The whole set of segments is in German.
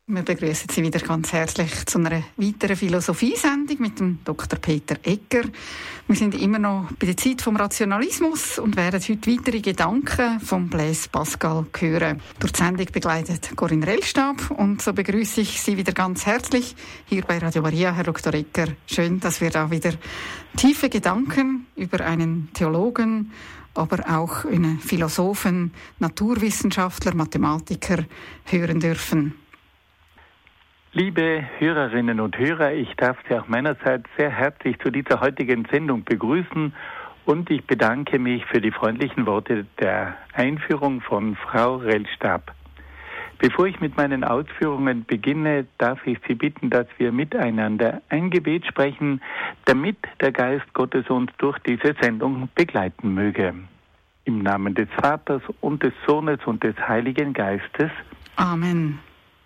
Wir begrüßen Sie wieder ganz herzlich zu einer weiteren Philosophiesendung mit dem Dr. Peter Egger. Wir sind immer noch bei der Zeit vom Rationalismus und werden heute weitere Gedanken von Blaise Pascal hören. Durch die Sendung begleitet Corinne Rellstab und so begrüße ich Sie wieder ganz herzlich hier bei Radio Maria, Herr Dr. Egger. Schön, dass wir da wieder tiefe Gedanken über einen Theologen, aber auch einen Philosophen, Naturwissenschaftler, Mathematiker hören dürfen. Liebe Hörerinnen und Hörer, ich darf Sie auch meinerseits sehr herzlich zu dieser heutigen Sendung begrüßen und ich bedanke mich für die freundlichen Worte der Einführung von Frau Rellstab. Bevor ich mit meinen Ausführungen beginne, darf ich Sie bitten, dass wir miteinander ein Gebet sprechen, damit der Geist Gottes uns durch diese Sendung begleiten möge. Im Namen des Vaters und des Sohnes und des Heiligen Geistes. Amen.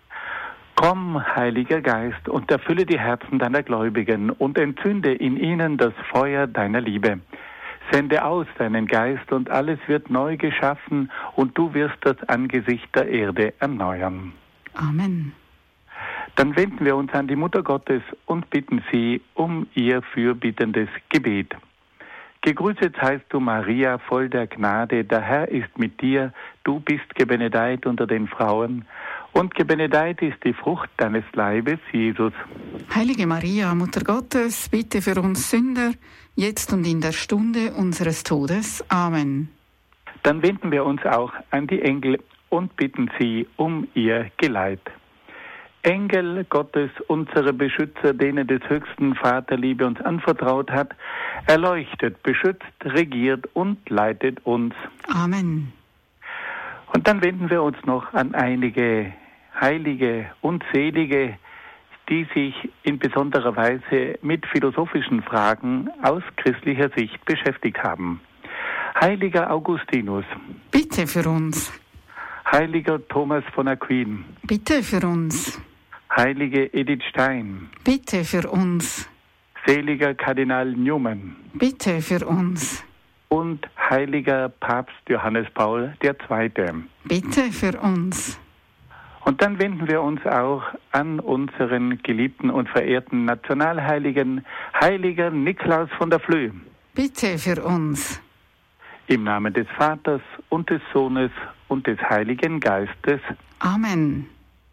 Komm, Heiliger Geist, und erfülle die Herzen deiner Gläubigen und entzünde in ihnen das Feuer deiner Liebe. Sende aus deinen Geist und alles wird neu geschaffen und du wirst das Angesicht der Erde erneuern. Amen. Dann wenden wir uns an die Mutter Gottes und bitten sie um ihr fürbittendes Gebet. Gegrüßet seist du, Maria, voll der Gnade, der Herr ist mit dir, du bist gebenedeit unter den Frauen, und gebenedeit ist die Frucht deines Leibes, Jesus. Heilige Maria, Mutter Gottes, bitte für uns Sünder, jetzt und in der Stunde unseres Todes. Amen. Dann wenden wir uns auch an die Engel und bitten sie um ihr Geleit. Engel Gottes, unsere Beschützer, denen des höchsten Vaterliebe uns anvertraut hat, erleuchtet, beschützt, regiert und leitet uns. Amen. Und dann wenden wir uns noch an einige Heilige und Selige, die sich in besonderer Weise mit philosophischen Fragen aus christlicher Sicht beschäftigt haben. Heiliger Augustinus. Bitte für uns. Heiliger Thomas von Aquin. Bitte für uns. Heilige Edith Stein. Bitte für uns. Seliger Kardinal Newman. Bitte für uns. Und heiliger Papst Johannes Paul II. Bitte für uns. Und dann wenden wir uns auch an unseren geliebten und verehrten Nationalheiligen, heiliger Niklaus von der Flöh. Bitte für uns. Im Namen des Vaters und des Sohnes und des Heiligen Geistes. Amen.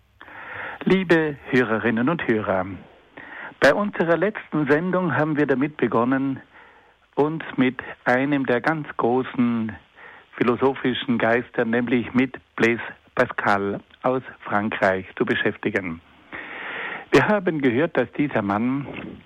Liebe Hörerinnen und Hörer, bei unserer letzten Sendung haben wir damit begonnen, uns mit einem der ganz großen philosophischen Geister, nämlich mit Blaise Pascal aus Frankreich, zu beschäftigen. Wir haben gehört, dass dieser Mann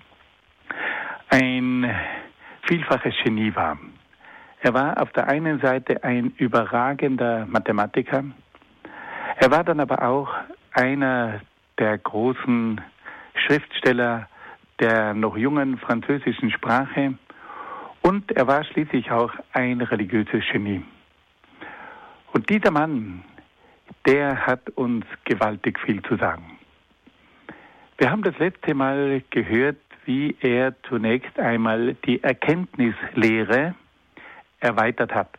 ein vielfaches Genie war. Er war auf der einen Seite ein überragender Mathematiker, er war dann aber auch einer der großen Schriftsteller der noch jungen französischen Sprache und er war schließlich auch ein religiöses Genie. Und dieser Mann, der hat uns gewaltig viel zu sagen. Wir haben das letzte Mal gehört, wie er zunächst einmal die Erkenntnislehre erweitert hat.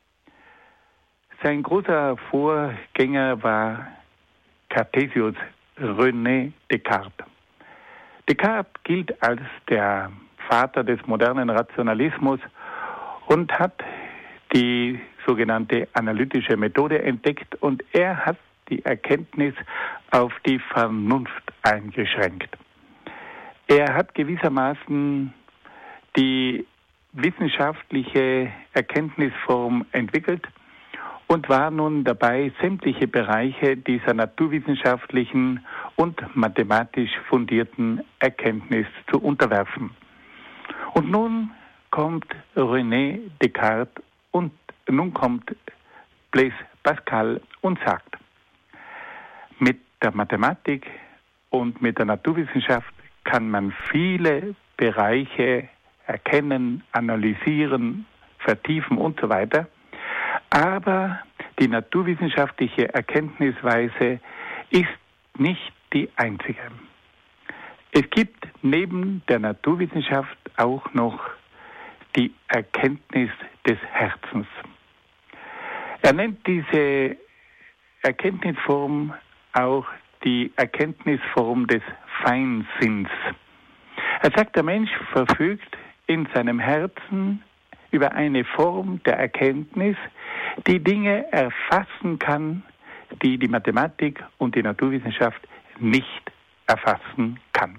Sein großer Vorgänger war Cartesius René Descartes. Descartes gilt als der Vater des modernen Rationalismus und hat die sogenannte analytische Methode entdeckt und er hat die Erkenntnis auf die Vernunft eingeschränkt. Er hat gewissermaßen die wissenschaftliche Erkenntnisform entwickelt und war nun dabei, sämtliche Bereiche dieser naturwissenschaftlichen und mathematisch fundierten Erkenntnis zu unterwerfen. Und nun kommt René Descartes und nun kommt Blaise Pascal und sagt, mit der Mathematik und mit der Naturwissenschaft kann man viele Bereiche erkennen, analysieren, vertiefen und so weiter. Aber die naturwissenschaftliche Erkenntnisweise ist nicht die einzige. Es gibt neben der Naturwissenschaft auch noch die Erkenntnis des Herzens. Er nennt diese Erkenntnisform auch die Erkenntnisform des Feinsinns. Er sagt, der Mensch verfügt in seinem Herzen über eine Form der Erkenntnis, die Dinge erfassen kann, die die Mathematik und die Naturwissenschaft nicht erfassen kann.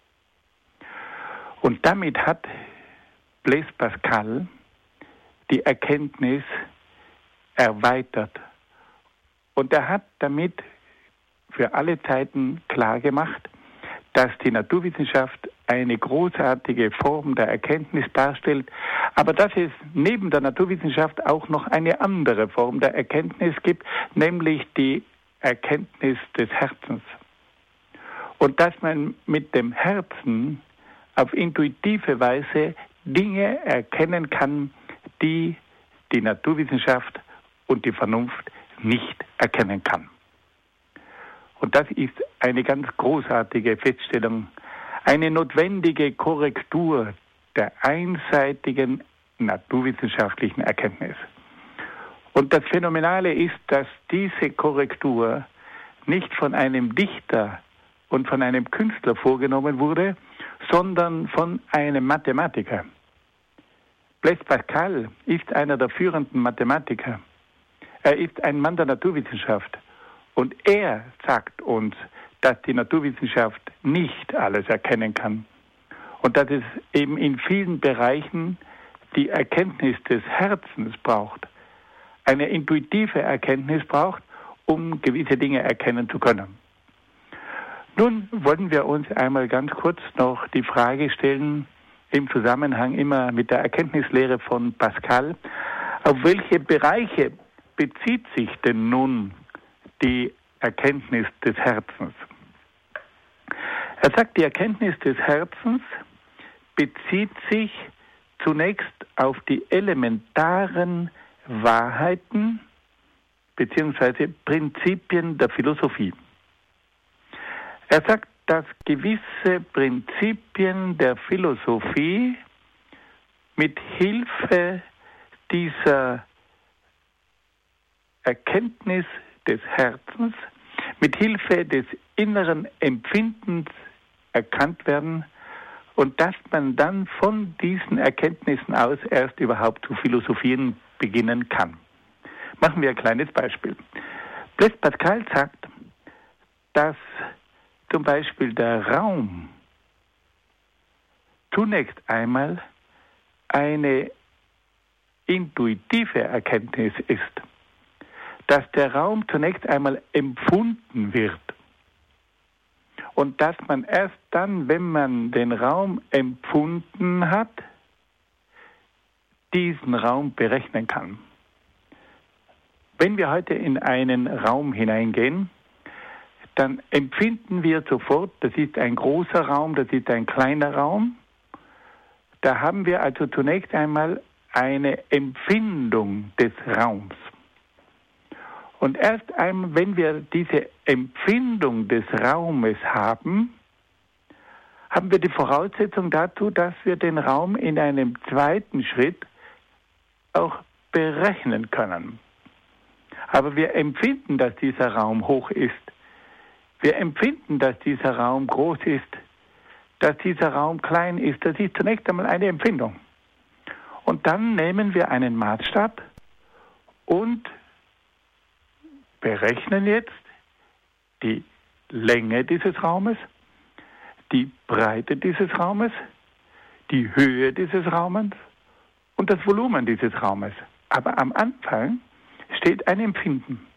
Und damit hat Blaise Pascal die Erkenntnis erweitert. Und er hat damit für alle Zeiten klargemacht, dass die Naturwissenschaft eine großartige Form der Erkenntnis darstellt, aber dass es neben der Naturwissenschaft auch noch eine andere Form der Erkenntnis gibt, nämlich die Erkenntnis des Herzens. Und dass man mit dem Herzen auf intuitive Weise Dinge erkennen kann, die die Naturwissenschaft und die Vernunft nicht erkennen kann. Und das ist eine ganz großartige Feststellung, eine notwendige Korrektur der einseitigen naturwissenschaftlichen Erkenntnis. Und das Phänomenale ist, dass diese Korrektur nicht von einem Dichter und von einem Künstler vorgenommen wurde, sondern von einem Mathematiker. Blaise Pascal ist einer der führenden Mathematiker. Er ist ein Mann der Naturwissenschaft. Und er sagt uns, dass die Naturwissenschaft nicht alles erkennen kann. Und dass es eben in vielen Bereichen die Erkenntnis des Herzens braucht. Eine intuitive Erkenntnis braucht, um gewisse Dinge erkennen zu können. Nun wollen wir uns einmal ganz kurz noch die Frage stellen, im Zusammenhang immer mit der Erkenntnislehre von Pascal, auf welche Bereiche bezieht sich denn nun die Erkenntnis des Herzens? Er sagt, die Erkenntnis des Herzens bezieht sich zunächst auf die elementaren Wahrheiten bzw. Prinzipien der Philosophie. Er sagt, dass gewisse Prinzipien der Philosophie mit Hilfe dieser Erkenntnis des Herzens, mit Hilfe des inneren Empfindens erkannt werden und dass man dann von diesen Erkenntnissen aus erst überhaupt zu philosophieren beginnen kann. Machen wir ein kleines Beispiel. Blaise Pascal sagt, dass zum Beispiel der Raum zunächst einmal eine intuitive Erkenntnis ist, dass der Raum zunächst einmal empfunden wird und dass man erst dann, wenn man den Raum empfunden hat, diesen Raum berechnen kann. Wenn wir heute in einen Raum hineingehen, dann empfinden wir sofort, das ist ein großer Raum, das ist ein kleiner Raum. Da haben wir also zunächst einmal eine Empfindung des Raums. Und erst einmal, wenn wir diese Empfindung des Raumes haben, haben wir die Voraussetzung dazu, dass wir den Raum in einem zweiten Schritt auch berechnen können. Aber wir empfinden, dass dieser Raum hoch ist. Wir empfinden, dass dieser Raum groß ist, dass dieser Raum klein ist. Das ist zunächst einmal eine Empfindung. Und dann nehmen wir einen Maßstab und berechnen jetzt die Länge dieses Raumes, die Breite dieses Raumes, die Höhe dieses Raumes und das Volumen dieses Raumes. Aber am Anfang steht ein Empfinden.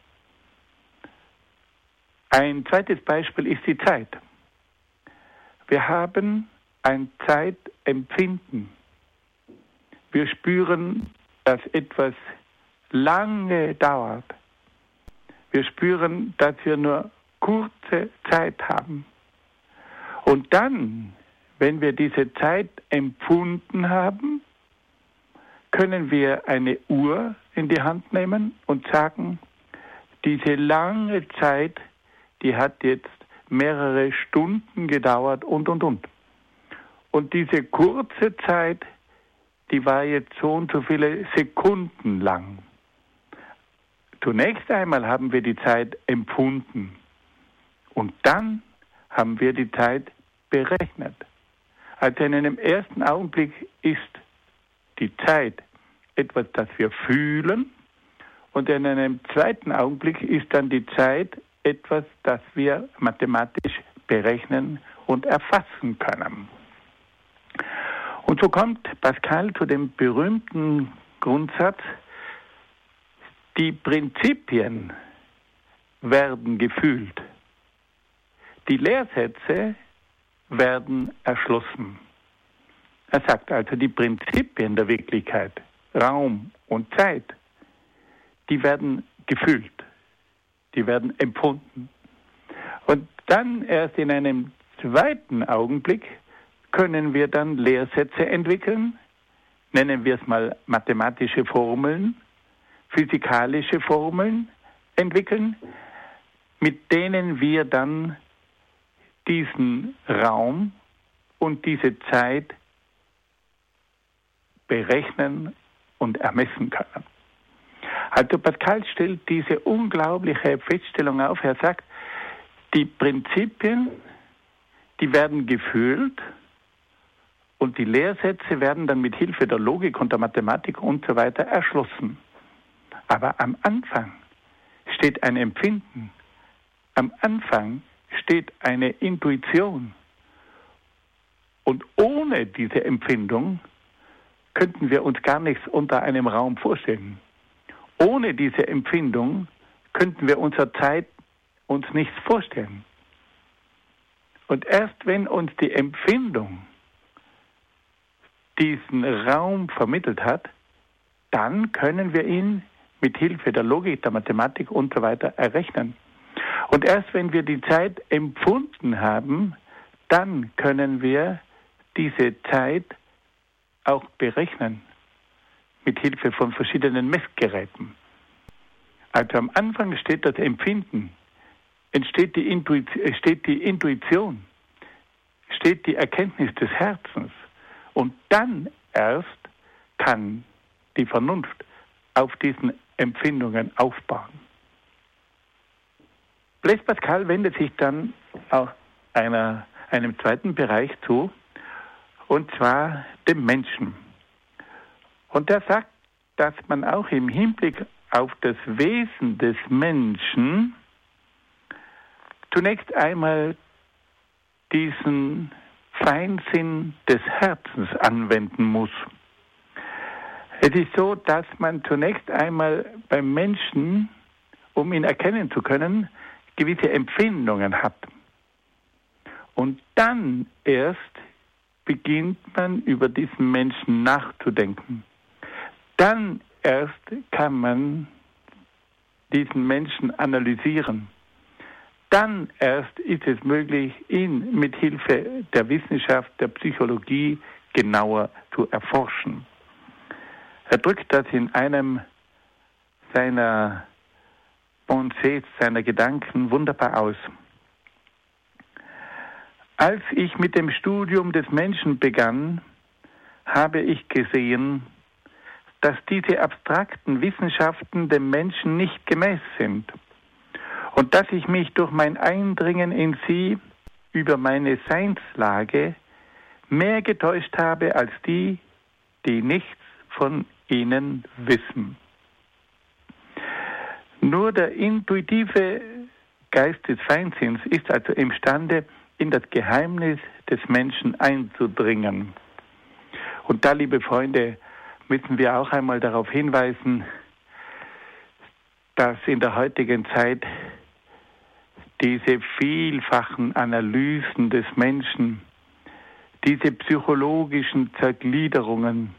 Ein zweites Beispiel ist die Zeit. Wir haben ein Zeitempfinden. Wir spüren, dass etwas lange dauert. Wir spüren, dass wir nur kurze Zeit haben. Und dann, wenn wir diese Zeit empfunden haben, können wir eine Uhr in die Hand nehmen und sagen, diese lange Zeit, die hat jetzt mehrere Stunden gedauert und. Und diese kurze Zeit, die war jetzt so und so viele Sekunden lang. Zunächst einmal haben wir die Zeit empfunden. Und dann haben wir die Zeit berechnet. Also in einem ersten Augenblick ist die Zeit etwas, das wir fühlen, und in einem zweiten Augenblick ist dann die Zeit etwas, das wir mathematisch berechnen und erfassen können. Und so kommt Pascal zu dem berühmten Grundsatz: Die Prinzipien werden gefühlt, die Lehrsätze werden erschlossen. Er sagt also, die Prinzipien der Wirklichkeit, Raum und Zeit, die werden gefühlt, die werden empfunden. Und dann erst in einem zweiten Augenblick können wir dann Lehrsätze entwickeln, nennen wir es mal mathematische Formeln, physikalische Formeln entwickeln, mit denen wir dann diesen Raum und diese Zeit berechnen und ermessen können. Also Pascal stellt diese unglaubliche Feststellung auf. Er sagt, die Prinzipien, die werden gefühlt und die Lehrsätze werden dann mit Hilfe der Logik und der Mathematik und so weiter erschlossen. Aber am Anfang steht ein Empfinden. Am Anfang steht eine Intuition. Und ohne diese Empfindung könnten wir uns gar nichts unter einem Raum vorstellen. Ohne diese Empfindung könnten wir unserer Zeit uns nichts vorstellen. Und erst wenn uns die Empfindung diesen Raum vermittelt hat, dann können wir ihn mit Hilfe der Logik, der Mathematik und so weiter errechnen. Und erst wenn wir die Zeit empfunden haben, dann können wir diese Zeit auch berechnen mit Hilfe von verschiedenen Messgeräten. Also am Anfang steht das Empfinden, steht die Intuition, steht die Erkenntnis des Herzens. Und dann erst kann die Vernunft auf diesen Empfindungen aufbauen. Blaise Pascal wendet sich dann auch einem zweiten Bereich zu, und zwar dem Menschen. Und er sagt, dass man auch im Hinblick auf das Wesen des Menschen zunächst einmal diesen Feinsinn des Herzens anwenden muss. Es ist so, dass man zunächst einmal beim Menschen, um ihn erkennen zu können, gewisse Empfindungen hat. Und dann erst beginnt man über diesen Menschen nachzudenken. Dann erst kann man diesen Menschen analysieren. Dann erst ist es möglich, ihn mit Hilfe der Wissenschaft, der Psychologie genauer zu erforschen. Er drückt das in einem seiner Pensées, seiner Gedanken wunderbar aus. Als ich mit dem Studium des Menschen begann, habe ich gesehen, dass diese abstrakten Wissenschaften dem Menschen nicht gemäß sind und dass ich mich durch mein Eindringen in sie über meine Seinslage mehr getäuscht habe als die, die nichts von ihnen wissen. Nur der intuitive Geist des Feinsinns ist also imstande, in das Geheimnis des Menschen einzudringen. Und da, liebe Freunde, müssen wir auch einmal darauf hinweisen, dass in der heutigen Zeit diese vielfachen Analysen des Menschen, diese psychologischen Zergliederungen,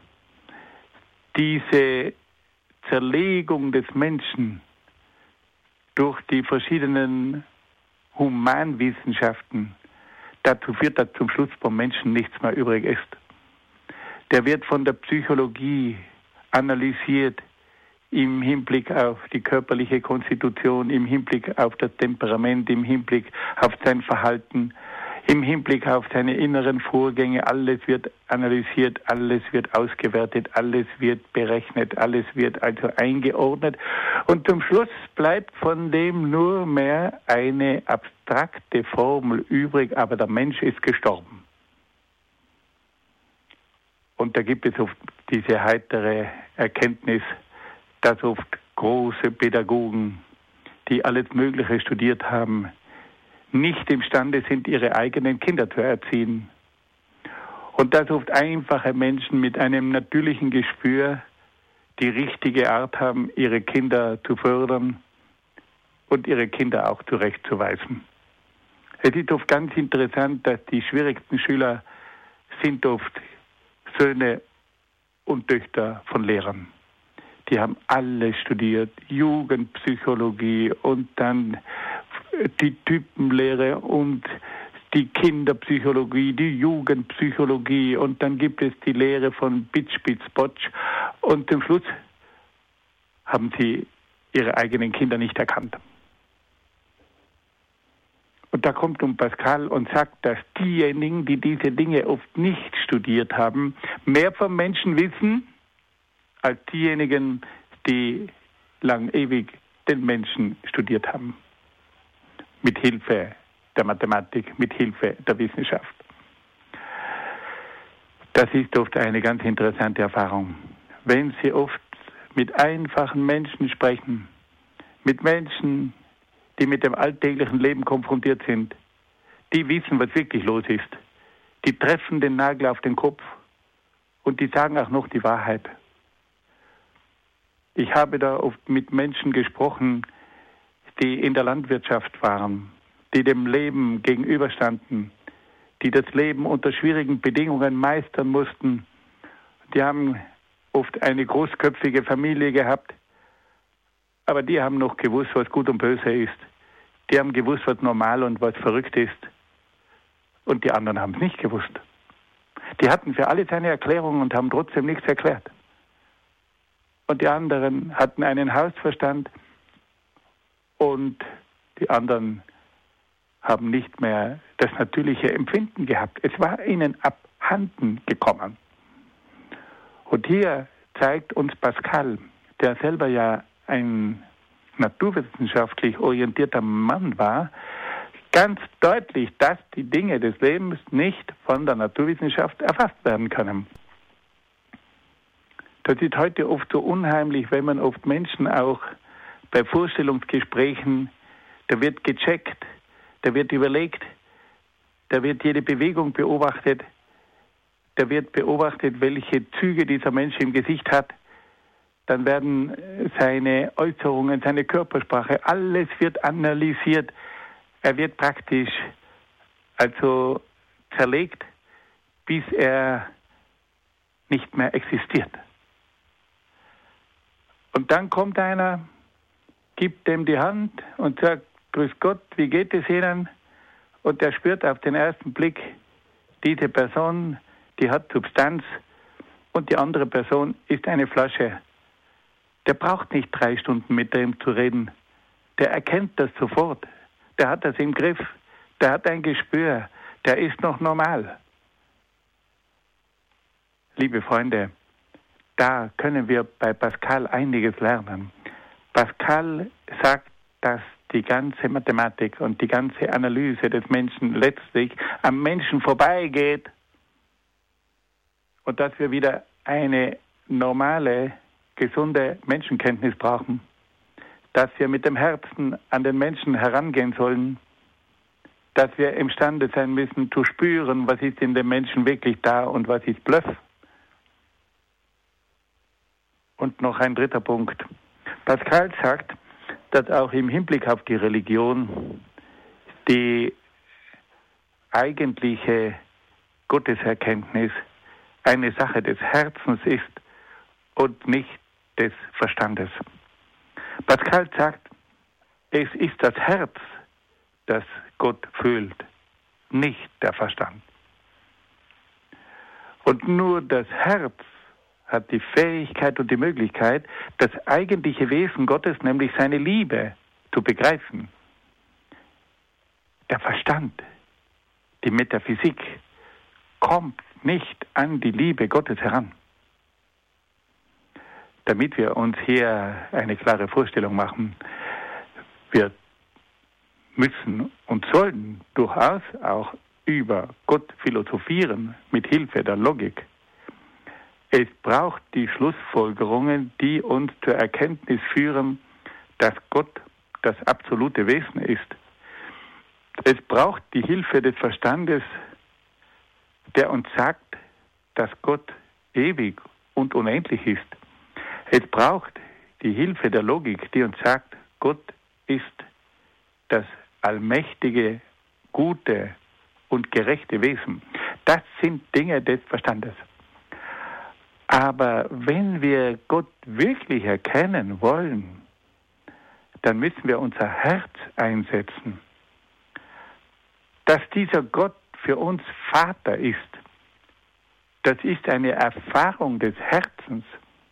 diese Zerlegung des Menschen durch die verschiedenen Humanwissenschaften dazu führt, dass zum Schluss vom Menschen nichts mehr übrig ist. Der wird von der Psychologie analysiert im Hinblick auf die körperliche Konstitution, im Hinblick auf das Temperament, im Hinblick auf sein Verhalten, im Hinblick auf seine inneren Vorgänge. Alles wird analysiert, alles wird ausgewertet, alles wird berechnet, alles wird also eingeordnet. Und zum Schluss bleibt von dem nur mehr eine abstrakte Formel übrig, aber der Mensch ist gestorben. Und da gibt es oft diese heitere Erkenntnis, dass oft große Pädagogen, die alles Mögliche studiert haben, nicht imstande sind, ihre eigenen Kinder zu erziehen. Und dass oft einfache Menschen mit einem natürlichen Gespür die richtige Art haben, ihre Kinder zu fördern und ihre Kinder auch zurechtzuweisen. Es ist oft ganz interessant, dass die schwierigsten Schüler sind oft Söhne und Töchter von Lehrern. Die haben alles studiert, Jugendpsychologie und dann die Typenlehre und die Kinderpsychologie, die Jugendpsychologie und dann gibt es die Lehre von Bitsch-Bitz-Botsch und zum Schluss haben sie ihre eigenen Kinder nicht erkannt. Und da kommt Pascal und sagt, dass diejenigen, die diese Dinge oft nicht studiert haben, mehr vom Menschen wissen, als diejenigen, die lang ewig den Menschen studiert haben. Mit Hilfe der Mathematik, mit Hilfe der Wissenschaft. Das ist oft eine ganz interessante Erfahrung. Wenn Sie oft mit einfachen Menschen sprechen, mit Menschen, die mit dem alltäglichen Leben konfrontiert sind, die wissen, was wirklich los ist. Die treffen den Nagel auf den Kopf und die sagen auch noch die Wahrheit. Ich habe da oft mit Menschen gesprochen, die in der Landwirtschaft waren, die dem Leben gegenüberstanden, die das Leben unter schwierigen Bedingungen meistern mussten. Die haben oft eine großköpfige Familie gehabt, aber die haben noch gewusst, was gut und böse ist. Die haben gewusst, was normal und was verrückt ist. Und die anderen haben es nicht gewusst. Die hatten für alles eine Erklärung und haben trotzdem nichts erklärt. Und die anderen hatten einen Hausverstand und die anderen haben nicht mehr das natürliche Empfinden gehabt. Es war ihnen abhanden gekommen. Und hier zeigt uns Pascal, der selber ja ein naturwissenschaftlich orientierter Mann war, ganz deutlich, dass die Dinge des Lebens nicht von der Naturwissenschaft erfasst werden können. Das ist heute oft so unheimlich, wenn man oft Menschen auch bei Vorstellungsgesprächen, da wird gecheckt, da wird überlegt, da wird jede Bewegung beobachtet, da wird beobachtet, welche Züge dieser Mensch im Gesicht hat, dann werden seine Äußerungen, seine Körpersprache, alles wird analysiert. Er wird praktisch also zerlegt, bis er nicht mehr existiert. Und dann kommt einer, gibt dem die Hand und sagt, grüß Gott, wie geht es Ihnen? Und er spürt auf den ersten Blick, diese Person, die hat Substanz und die andere Person ist eine Flasche. Der braucht nicht 3 Stunden mit dem zu reden. Der erkennt das sofort. Der hat das im Griff. Der hat ein Gespür. Der ist noch normal. Liebe Freunde, da können wir bei Pascal einiges lernen. Pascal sagt, dass die ganze Mathematik und die ganze Analyse des Menschen letztlich am Menschen vorbeigeht und dass wir wieder eine normale, gesunde Menschenkenntnis brauchen, dass wir mit dem Herzen an den Menschen herangehen sollen, dass wir imstande sein müssen zu spüren, was ist in dem Menschen wirklich da und was ist Bluff. Und noch ein dritter Punkt. Pascal sagt, dass auch im Hinblick auf die Religion die eigentliche Gotteserkenntnis eine Sache des Herzens ist und nicht des Verstandes. Pascal sagt, es ist das Herz, das Gott fühlt, nicht der Verstand. Und nur das Herz hat die Fähigkeit und die Möglichkeit, das eigentliche Wesen Gottes, nämlich seine Liebe, zu begreifen. Der Verstand, die Metaphysik kommt nicht an die Liebe Gottes heran. Damit wir uns hier eine klare Vorstellung machen, wir müssen und sollen durchaus auch über Gott philosophieren mit Hilfe der Logik. Es braucht die Schlussfolgerungen, die uns zur Erkenntnis führen, dass Gott das absolute Wesen ist. Es braucht die Hilfe des Verstandes, der uns sagt, dass Gott ewig und unendlich ist. Es braucht die Hilfe der Logik, die uns sagt, Gott ist das allmächtige, gute und gerechte Wesen. Das sind Dinge des Verstandes. Aber wenn wir Gott wirklich erkennen wollen, dann müssen wir unser Herz einsetzen. Dass dieser Gott für uns Vater ist, das ist eine Erfahrung des Herzens.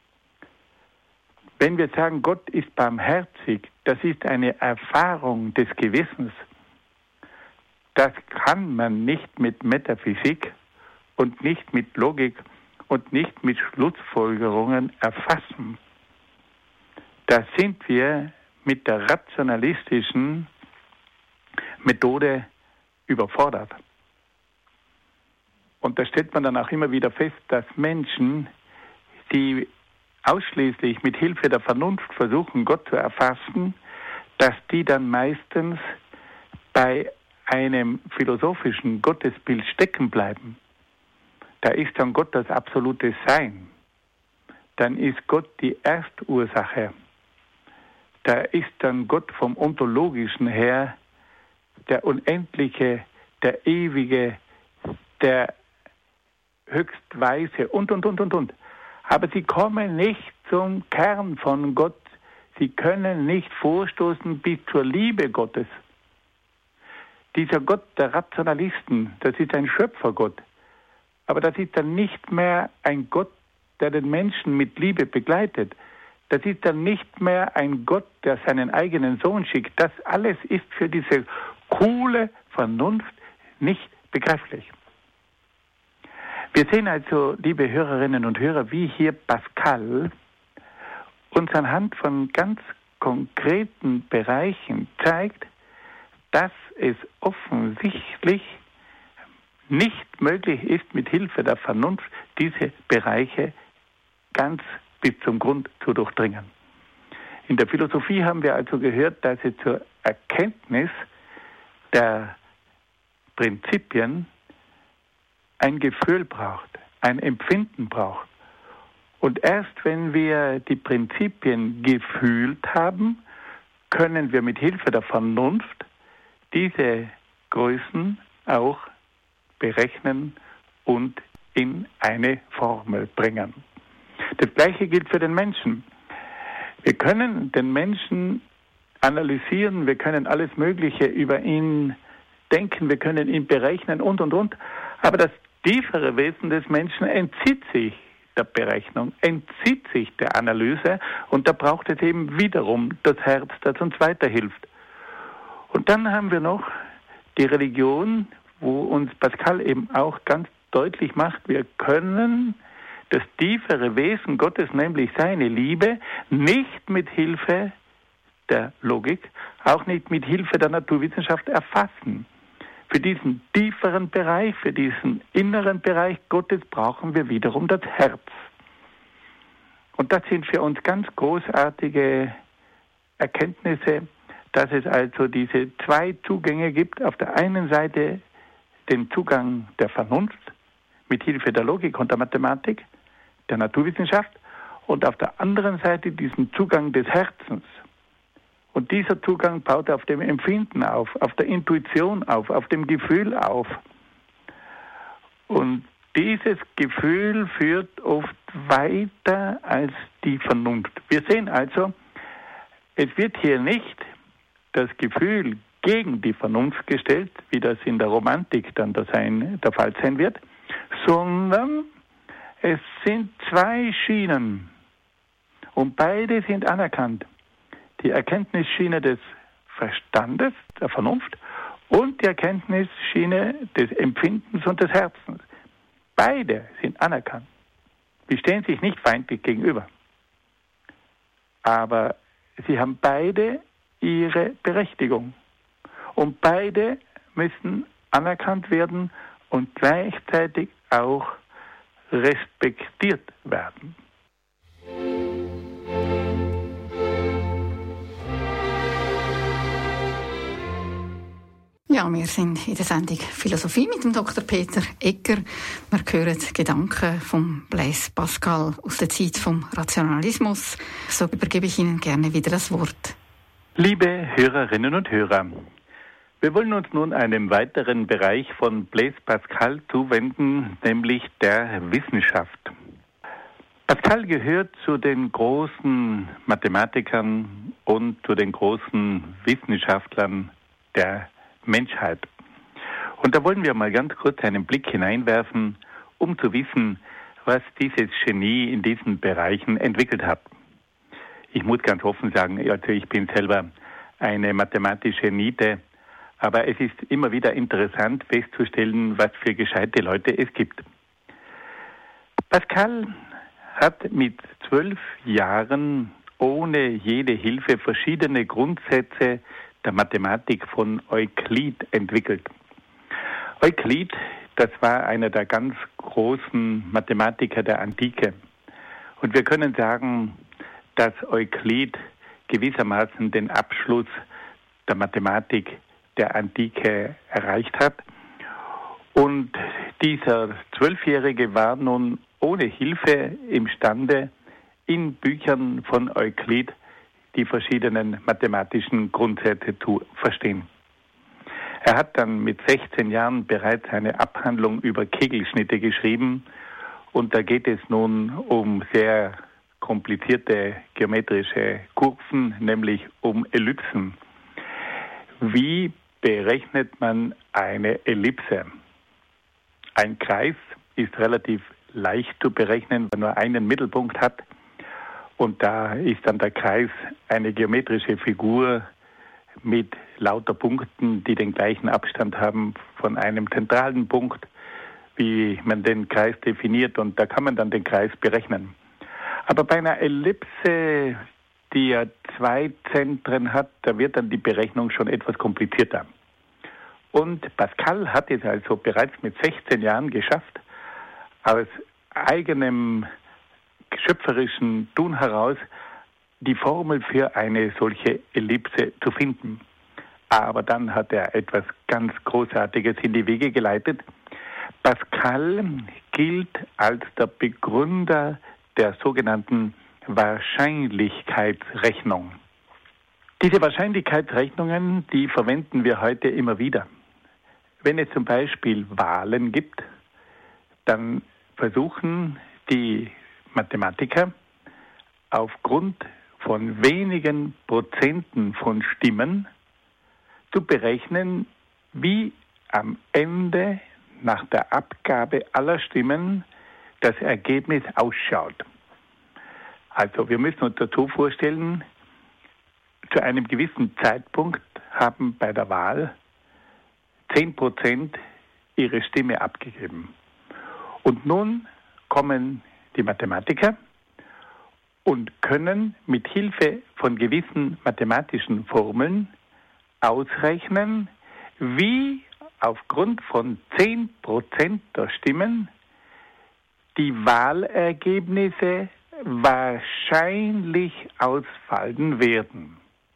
Wenn wir sagen, Gott ist barmherzig, das ist eine Erfahrung des Gewissens. Das kann man nicht mit Metaphysik und nicht mit Logik und nicht mit Schlussfolgerungen erfassen. Da sind wir mit der rationalistischen Methode überfordert. Und da stellt man dann auch immer wieder fest, dass Menschen, die ausschließlich mit Hilfe der Vernunft versuchen, Gott zu erfassen, dass die dann meistens bei einem philosophischen Gottesbild stecken bleiben. Da ist dann Gott das absolute Sein. Dann ist Gott die Erstursache. Da ist dann Gott vom Ontologischen her der Unendliche, der Ewige, der Höchstweise und. Aber sie kommen nicht zum Kern von Gott. Sie können nicht vorstoßen bis zur Liebe Gottes. Dieser Gott der Rationalisten, das ist ein Schöpfergott. Aber das ist dann nicht mehr ein Gott, der den Menschen mit Liebe begleitet. Das ist dann nicht mehr ein Gott, der seinen eigenen Sohn schickt. Das alles ist für diese coole Vernunft nicht begreiflich. Wir sehen also, liebe Hörerinnen und Hörer, wie hier Pascal uns anhand von ganz konkreten Bereichen zeigt, dass es offensichtlich nicht möglich ist, mit Hilfe der Vernunft diese Bereiche ganz bis zum Grund zu durchdringen. In der Philosophie haben wir also gehört, dass es zur Erkenntnis der Prinzipien ein Gefühl braucht, ein Empfinden braucht. Und erst wenn wir die Prinzipien gefühlt haben, können wir mit Hilfe der Vernunft diese Größen auch berechnen und in eine Formel bringen. Das Gleiche gilt für den Menschen. Wir können den Menschen analysieren, wir können alles Mögliche über ihn denken, wir können ihn berechnen und. Aber das tiefere Wesen des Menschen entzieht sich der Berechnung, entzieht sich der Analyse und da braucht es eben wiederum das Herz, das uns weiterhilft. Und dann haben wir noch die Religion, wo uns Pascal eben auch ganz deutlich macht, wir können das tiefere Wesen Gottes, nämlich seine Liebe, nicht mit Hilfe der Logik, auch nicht mit Hilfe der Naturwissenschaft erfassen. Für diesen tieferen Bereich, für diesen inneren Bereich Gottes brauchen wir wiederum das Herz. Und das sind für uns ganz großartige Erkenntnisse, dass es also diese zwei Zugänge gibt. Auf der einen Seite den Zugang der Vernunft mit Hilfe der Logik und der Mathematik, der Naturwissenschaft und auf der anderen Seite diesen Zugang des Herzens. Und dieser Zugang baut auf dem Empfinden auf der Intuition auf dem Gefühl auf. Und dieses Gefühl führt oft weiter als die Vernunft. Wir sehen also, es wird hier nicht das Gefühl gegen die Vernunft gestellt, wie das in der Romantik dann der Fall sein wird, sondern es sind zwei Schienen und beide sind anerkannt. Die Erkenntnisschiene des Verstandes, der Vernunft und die Erkenntnisschiene des Empfindens und des Herzens. Beide sind anerkannt. Die stehen sich nicht feindlich gegenüber. Aber sie haben beide ihre Berechtigung. Und beide müssen anerkannt werden und gleichzeitig auch respektiert werden. Ja, wir sind in der Sendung Philosophie mit dem Dr. Peter Egger. Wir hören die Gedanken von Blaise Pascal aus der Zeit vom Rationalismus. So übergebe ich Ihnen gerne wieder das Wort. Liebe Hörerinnen und Hörer, wir wollen uns nun einem weiteren Bereich von Blaise Pascal zuwenden, nämlich der Wissenschaft. Pascal gehört zu den großen Mathematikern und zu den großen Wissenschaftlern der Menschheit. Und da wollen wir mal ganz kurz einen Blick hineinwerfen, um zu wissen, was dieses Genie in diesen Bereichen entwickelt hat. Ich muss ganz offen sagen, also ich bin selber eine mathematische Niete, aber es ist immer wieder interessant festzustellen, was für gescheite Leute es gibt. Pascal hat mit 12 Jahren ohne jede Hilfe verschiedene Grundsätze der Mathematik von Euklid entwickelt. Euklid, das war einer der ganz großen Mathematiker der Antike. Und wir können sagen, dass Euklid gewissermaßen den Abschluss der Mathematik der Antike erreicht hat. Und dieser 12-Jährige war nun ohne Hilfe imstande, in Büchern von Euklid die verschiedenen mathematischen Grundsätze zu verstehen. Er hat dann mit 16 Jahren bereits eine Abhandlung über Kegelschnitte geschrieben und da geht es nun um sehr komplizierte geometrische Kurven, nämlich um Ellipsen. Wie berechnet man eine Ellipse? Ein Kreis ist relativ leicht zu berechnen, wenn er nur einen Mittelpunkt hat. Und da ist dann der Kreis eine geometrische Figur mit lauter Punkten, die den gleichen Abstand haben von einem zentralen Punkt, wie man den Kreis definiert. Und da kann man dann den Kreis berechnen. Aber bei einer Ellipse, die ja 2 Zentren hat, da wird dann die Berechnung schon etwas komplizierter. Und Pascal hat es also bereits mit 16 Jahren geschafft, aus eigenem schöpferischen Tun heraus die Formel für eine solche Ellipse zu finden. Aber dann hat er etwas ganz Großartiges in die Wege geleitet. Pascal gilt als der Begründer der sogenannten Wahrscheinlichkeitsrechnung. Diese Wahrscheinlichkeitsrechnungen, die verwenden wir heute immer wieder. Wenn es zum Beispiel Wahlen gibt, dann versuchen die Mathematiker aufgrund von wenigen Prozenten von Stimmen zu berechnen, wie am Ende nach der Abgabe aller Stimmen das Ergebnis ausschaut. Also wir müssen uns dazu vorstellen, zu einem gewissen Zeitpunkt haben bei der Wahl 10% ihre Stimme abgegeben. Und nun kommen die Mathematiker und können mit Hilfe von gewissen mathematischen Formeln ausrechnen, wie aufgrund von 10% der Stimmen die Wahlergebnisse wahrscheinlich ausfallen werden.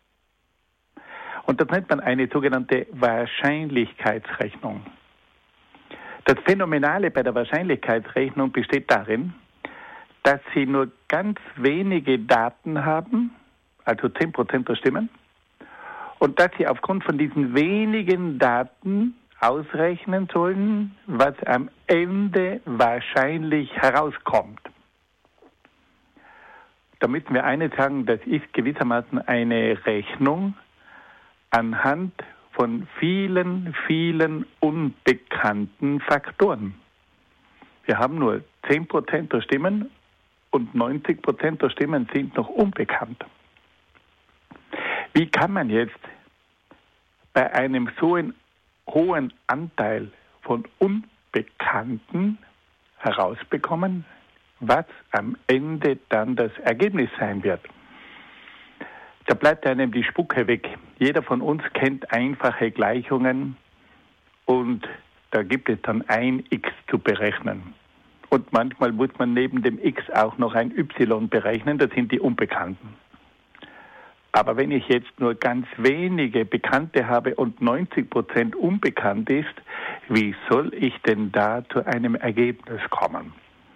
Und das nennt man eine sogenannte Wahrscheinlichkeitsrechnung. Das Phänomenale bei der Wahrscheinlichkeitsrechnung besteht darin, dass Sie nur ganz wenige Daten haben, also 10% der Stimmen, und dass Sie aufgrund von diesen wenigen Daten ausrechnen sollen, was am Ende wahrscheinlich herauskommt. Da müssen wir eines sagen, das ist gewissermaßen eine Rechnung anhand von vielen, vielen unbekannten Faktoren. Wir haben nur 10% der Stimmen und 90% der Stimmen sind noch unbekannt. Wie kann man jetzt bei einem so hohen Anteil von Unbekannten herausbekommen, was am Ende dann das Ergebnis sein wird. Da bleibt einem die Spucke weg. Jeder von uns kennt einfache Gleichungen und da gibt es dann ein X zu berechnen. Und manchmal muss man neben dem X auch noch ein Y berechnen, das sind die Unbekannten. Aber wenn ich jetzt nur ganz wenige Bekannte habe und 90% unbekannt ist, wie soll ich denn da zu einem Ergebnis kommen?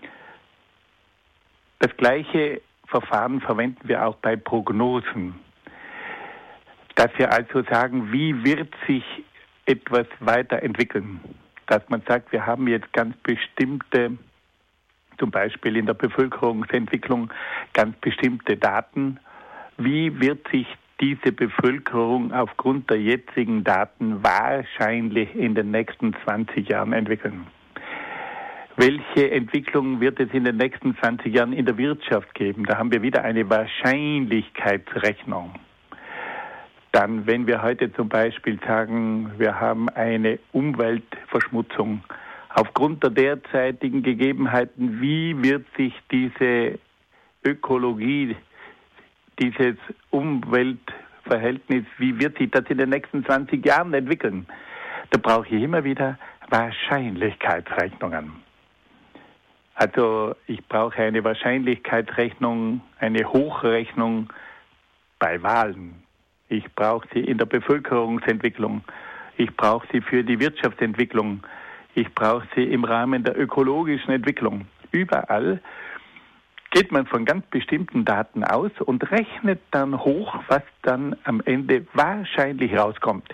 Das gleiche Verfahren verwenden wir auch bei Prognosen. Dass wir also sagen, wie wird sich etwas weiterentwickeln? Dass man sagt, wir haben jetzt ganz bestimmte, zum Beispiel in der Bevölkerungsentwicklung, ganz bestimmte Daten. Wie wird sich diese Bevölkerung aufgrund der jetzigen Daten wahrscheinlich in den nächsten 20 Jahren entwickeln? Welche Entwicklung wird es in den nächsten 20 Jahren in der Wirtschaft geben? Da haben wir wieder eine Wahrscheinlichkeitsrechnung. Dann, wenn wir heute zum Beispiel sagen, wir haben eine Umweltverschmutzung, aufgrund der derzeitigen Gegebenheiten, wie wird sich diese Ökologie, dieses Umweltverhältnis, wie wird sich das in den nächsten 20 Jahren entwickeln? Da brauche ich immer wieder Wahrscheinlichkeitsrechnungen. Also ich brauche eine Wahrscheinlichkeitsrechnung, eine Hochrechnung bei Wahlen. Ich brauche sie in der Bevölkerungsentwicklung. Ich brauche sie für die Wirtschaftsentwicklung. Ich brauche sie im Rahmen der ökologischen Entwicklung. Überall geht man von ganz bestimmten Daten aus und rechnet dann hoch, was dann am Ende wahrscheinlich rauskommt.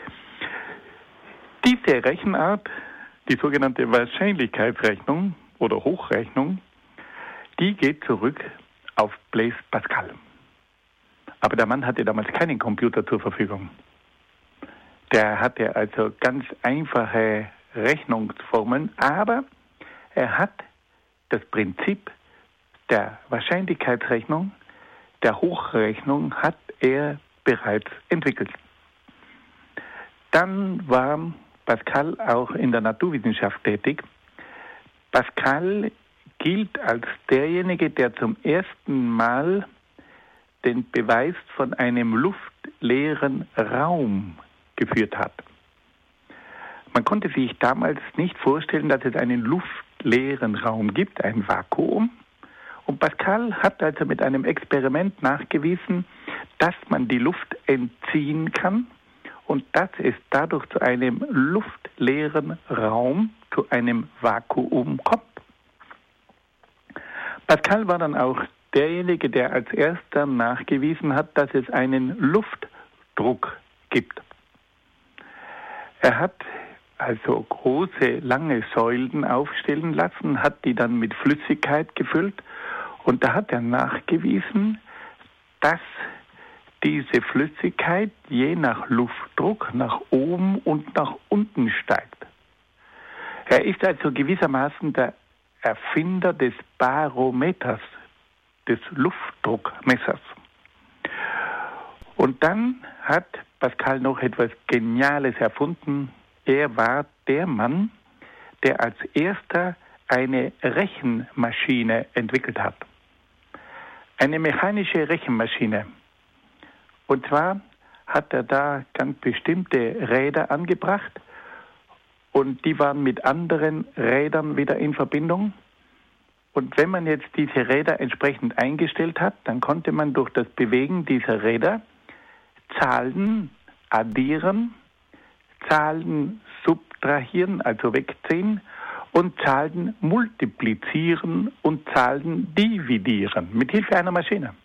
Diese Rechenart, die sogenannte Wahrscheinlichkeitsrechnung oder Hochrechnung, die geht zurück auf Blaise Pascal. Aber der Mann hatte damals keinen Computer zur Verfügung. Der hatte also ganz einfache Rechnungsformeln, aber er hat das Prinzip der Wahrscheinlichkeitsrechnung, der Hochrechnung hat er bereits entwickelt. Dann war Pascal auch in der Naturwissenschaft tätig. Pascal gilt als derjenige, der zum ersten Mal den Beweis von einem luftleeren Raum geführt hat. Man konnte sich damals nicht vorstellen, dass es einen luftleeren Raum gibt, ein Vakuum. Und Pascal hat also mit einem Experiment nachgewiesen, dass man die Luft entziehen kann und dass es dadurch zu einem luftleeren Raum, zu einem Vakuum kommt. Pascal war dann auch derjenige, der als erster nachgewiesen hat, dass es einen Luftdruck gibt. Er hat also große, lange Säulen aufstellen lassen, hat die dann mit Flüssigkeit gefüllt und da hat er nachgewiesen, dass diese Flüssigkeit je nach Luftdruck nach oben und nach unten steigt. Er ist also gewissermaßen der Erfinder des Barometers, des Luftdruckmessers. Und dann hat Pascal noch etwas Geniales erfunden. Er war der Mann, der als erster eine Rechenmaschine entwickelt hat. Eine mechanische Rechenmaschine. Und zwar hat er da ganz bestimmte Räder angebracht und die waren mit anderen Rädern wieder in Verbindung. Und wenn man jetzt diese Räder entsprechend eingestellt hat, dann konnte man durch das Bewegen dieser Räder Zahlen addieren, Zahlen subtrahieren, also wegziehen und Zahlen multiplizieren und Zahlen dividieren mit Hilfe einer Maschine.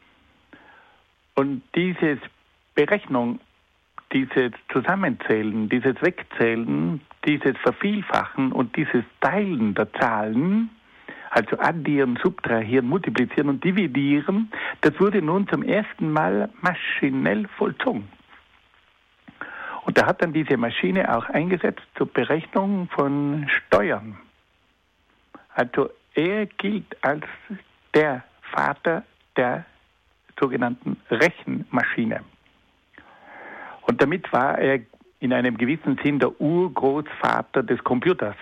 Und diese Berechnung, dieses Zusammenzählen, dieses Wegzählen, dieses Vervielfachen und dieses Teilen der Zahlen, also addieren, subtrahieren, multiplizieren und dividieren, das wurde nun zum ersten Mal maschinell vollzogen. Und er hat dann diese Maschine auch eingesetzt zur Berechnung von Steuern. Also er gilt als der Vater der sogenannten Rechenmaschine. Und damit war er in einem gewissen Sinn der Urgroßvater des Computers.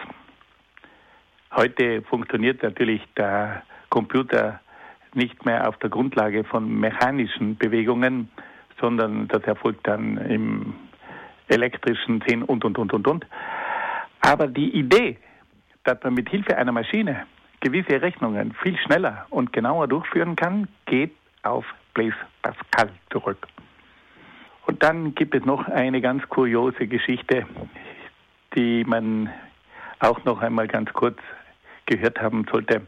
Heute funktioniert natürlich der Computer nicht mehr auf der Grundlage von mechanischen Bewegungen, sondern das erfolgt dann im elektrischen Sinn und. Aber die Idee, dass man mit Hilfe einer Maschine gewisse Rechnungen viel schneller und genauer durchführen kann, geht auf Blaise Pascal zurück. Und dann gibt es noch eine ganz kuriose Geschichte, die man auch noch einmal ganz kurz gehört haben sollte.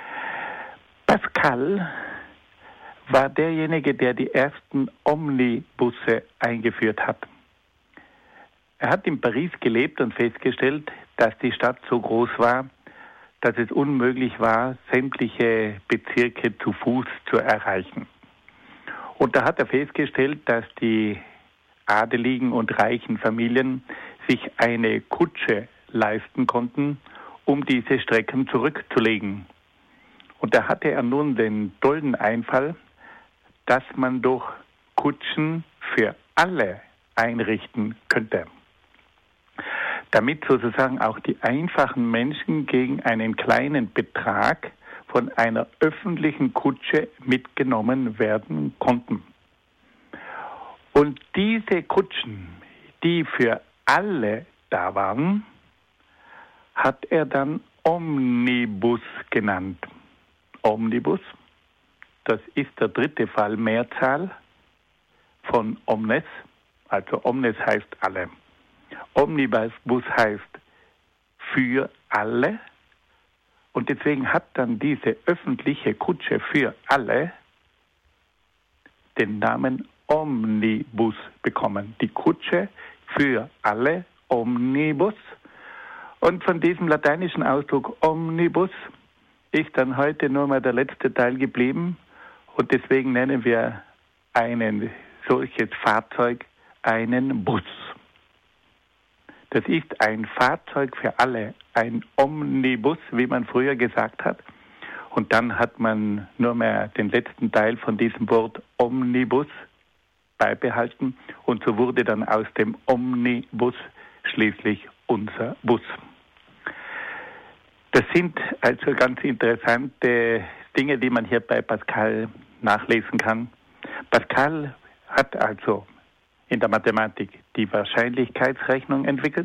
Pascal war derjenige, der die ersten Omnibusse eingeführt hat. Er hat in Paris gelebt und festgestellt, dass die Stadt so groß war, dass es unmöglich war, sämtliche Bezirke zu Fuß zu erreichen. Und da hat er festgestellt, dass die adeligen und reichen Familien sich eine Kutsche leisten konnten, um diese Strecken zurückzulegen. Und da hatte er nun den tollen Einfall, dass man doch Kutschen für alle einrichten könnte, damit sozusagen auch die einfachen Menschen gegen einen kleinen Betrag von einer öffentlichen Kutsche mitgenommen werden konnten. Und diese Kutschen, die für alle da waren, hat er dann Omnibus genannt. Omnibus, das ist der dritte Fall Mehrzahl von omnes, also omnes heißt alle. Omnibus heißt für alle und deswegen hat dann diese öffentliche Kutsche für alle den Namen Omnibus bekommen. Die Kutsche für alle, Omnibus. Und von diesem lateinischen Ausdruck Omnibus ist dann heute nur mal der letzte Teil geblieben und deswegen nennen wir ein solches Fahrzeug einen Bus. Das ist ein Fahrzeug für alle, ein Omnibus, wie man früher gesagt hat. Und dann hat man nur mehr den letzten Teil von diesem Wort Omnibus beibehalten und so wurde dann aus dem Omnibus schließlich unser Bus. Das sind also ganz interessante Dinge, die man hier bei Pascal nachlesen kann. Pascal hat also in der Mathematik die Wahrscheinlichkeitsrechnung entwickelt.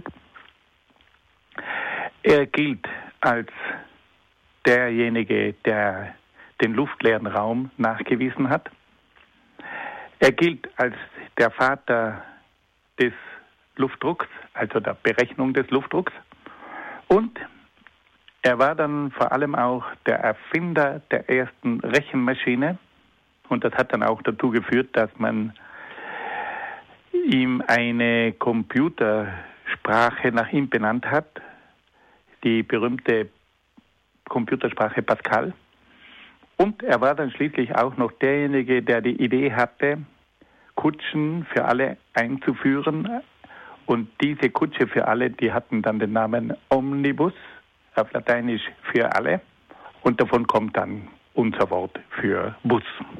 Er gilt als derjenige, der den luftleeren Raum nachgewiesen hat. Er gilt als der Vater des Luftdrucks, also der Berechnung des Luftdrucks. Und er war dann vor allem auch der Erfinder der ersten Rechenmaschine. Und das hat dann auch dazu geführt, dass man ihm eine Computersprache nach ihm benannt hat, die berühmte Computersprache Pascal. Und er war dann schließlich auch noch derjenige, der die Idee hatte, Kutschen für alle einzuführen. Und diese Kutsche für alle, die hatten dann den Namen Omnibus, auf Lateinisch für alle. Und davon kommt dann unser Wort für Bus.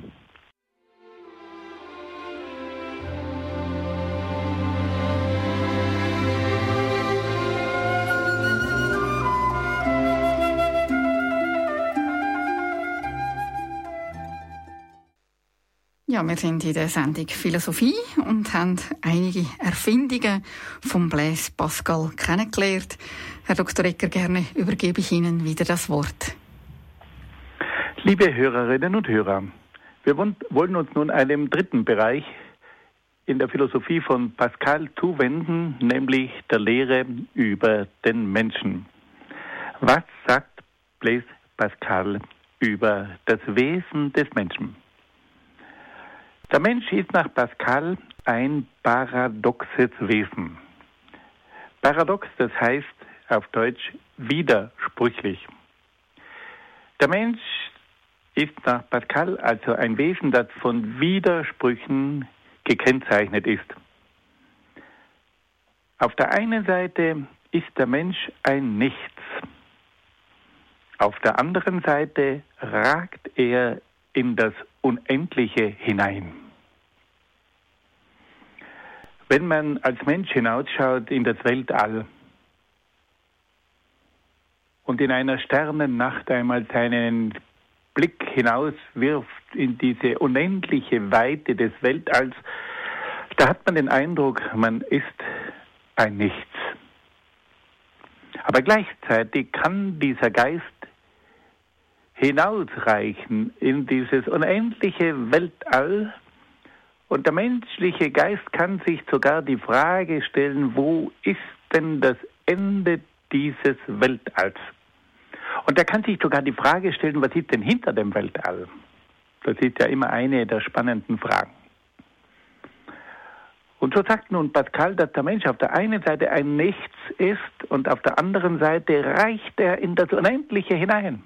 Ja, wir sind in der Sendung Philosophie und haben einige Erfindungen von Blaise Pascal kennengelernt. Herr Dr. Egger, gerne übergebe ich Ihnen wieder das Wort. Liebe Hörerinnen und Hörer, wir wollen uns nun einem dritten Bereich in der Philosophie von Pascal zuwenden, nämlich der Lehre über den Menschen. Was sagt Blaise Pascal über das Wesen des Menschen? Der Mensch ist nach Pascal ein paradoxes Wesen. Paradox, das heißt auf Deutsch widersprüchlich. Der Mensch ist nach Pascal also ein Wesen, das von Widersprüchen gekennzeichnet ist. Auf der einen Seite ist der Mensch ein Nichts. Auf der anderen Seite ragt er in das Unendliche hinein. Wenn man als Mensch hinausschaut in das Weltall und in einer Sternennacht einmal seinen Blick hinauswirft in diese unendliche Weite des Weltalls, da hat man den Eindruck, man ist ein Nichts. Aber gleichzeitig kann dieser Geist hinausreichen in dieses unendliche Weltall und der menschliche Geist kann sich sogar die Frage stellen, wo ist denn das Ende dieses Weltalls? Und er kann sich sogar die Frage stellen, was ist denn hinter dem Weltall? Das ist ja immer eine der spannenden Fragen. Und so sagt nun Pascal, dass der Mensch auf der einen Seite ein Nichts ist und auf der anderen Seite reicht er in das Unendliche hinein.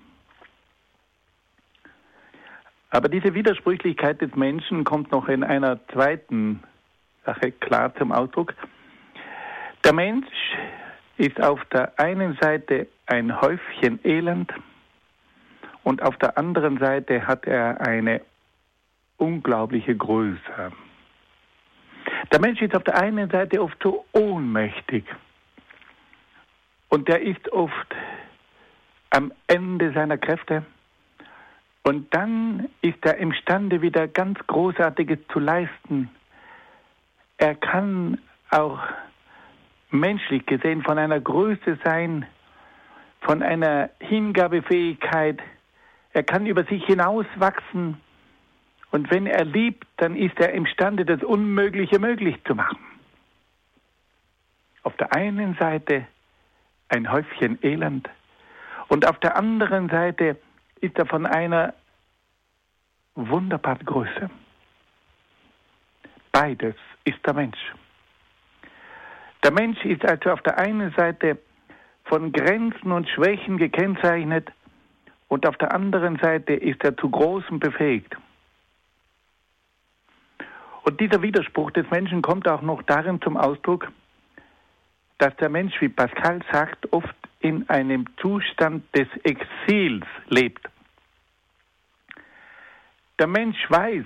Aber diese Widersprüchlichkeit des Menschen kommt noch in einer zweiten Sache klar zum Ausdruck. Der Mensch ist auf der einen Seite ein Häufchen Elend und auf der anderen Seite hat er eine unglaubliche Größe. Der Mensch ist auf der einen Seite oft so ohnmächtig und er ist oft am Ende seiner Kräfte und dann ist er imstande, wieder ganz Großartiges zu leisten. Er kann auch menschlich gesehen von einer Größe sein, von einer Hingabefähigkeit. Er kann über sich hinauswachsen. Und wenn er liebt, dann ist er imstande, das Unmögliche möglich zu machen. Auf der einen Seite ein Häufchen Elend und auf der anderen Seite ist er von einer wunderbaren Größe. Beides ist der Mensch. Der Mensch ist also auf der einen Seite von Grenzen und Schwächen gekennzeichnet und auf der anderen Seite ist er zu Großem befähigt. Und dieser Widerspruch des Menschen kommt auch noch darin zum Ausdruck, dass der Mensch, wie Pascal sagt, oft in einem Zustand des Exils lebt. Der Mensch weiß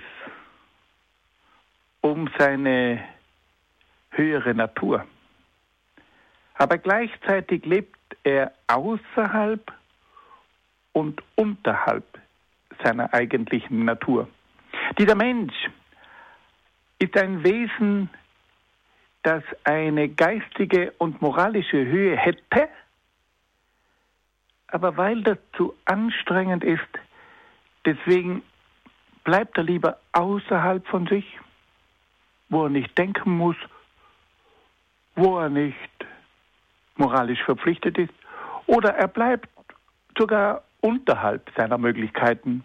um seine höhere Natur, aber gleichzeitig lebt er außerhalb und unterhalb seiner eigentlichen Natur. Dieser Mensch ist ein Wesen, das eine geistige und moralische Höhe hätte, aber weil das zu anstrengend ist, deswegen bleibt er lieber außerhalb von sich, wo er nicht denken muss, wo er nicht moralisch verpflichtet ist, oder er bleibt sogar unterhalb seiner Möglichkeiten.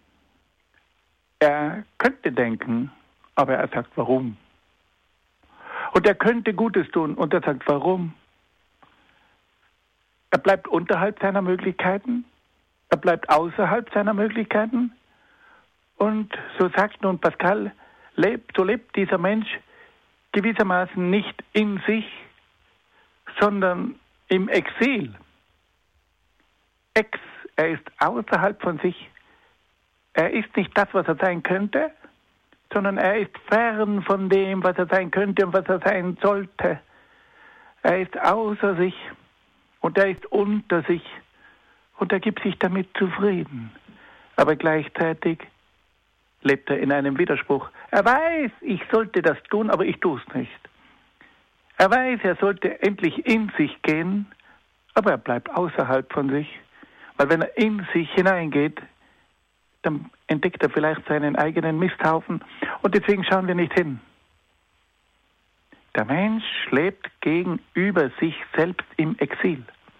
Er könnte denken, aber er sagt, warum? Und er könnte Gutes tun und er sagt, warum? Er bleibt unterhalb seiner Möglichkeiten, er bleibt außerhalb seiner Möglichkeiten und so sagt nun Pascal, so lebt dieser Mensch gewissermaßen nicht in sich, sondern im Exil. Er ist außerhalb von sich. Er ist nicht das, was er sein könnte, sondern er ist fern von dem, was er sein könnte und was er sein sollte. Er ist außer sich und er ist unter sich und er gibt sich damit zufrieden. Aber gleichzeitig lebt er in einem Widerspruch. Er weiß, ich sollte das tun, aber ich tue es nicht. Er weiß, er sollte endlich in sich gehen, aber er bleibt außerhalb von sich. Weil wenn er in sich hineingeht, dann entdeckt er vielleicht seinen eigenen Misthaufen und deswegen schauen wir nicht hin. Der Mensch lebt gegenüber sich selbst im Exil.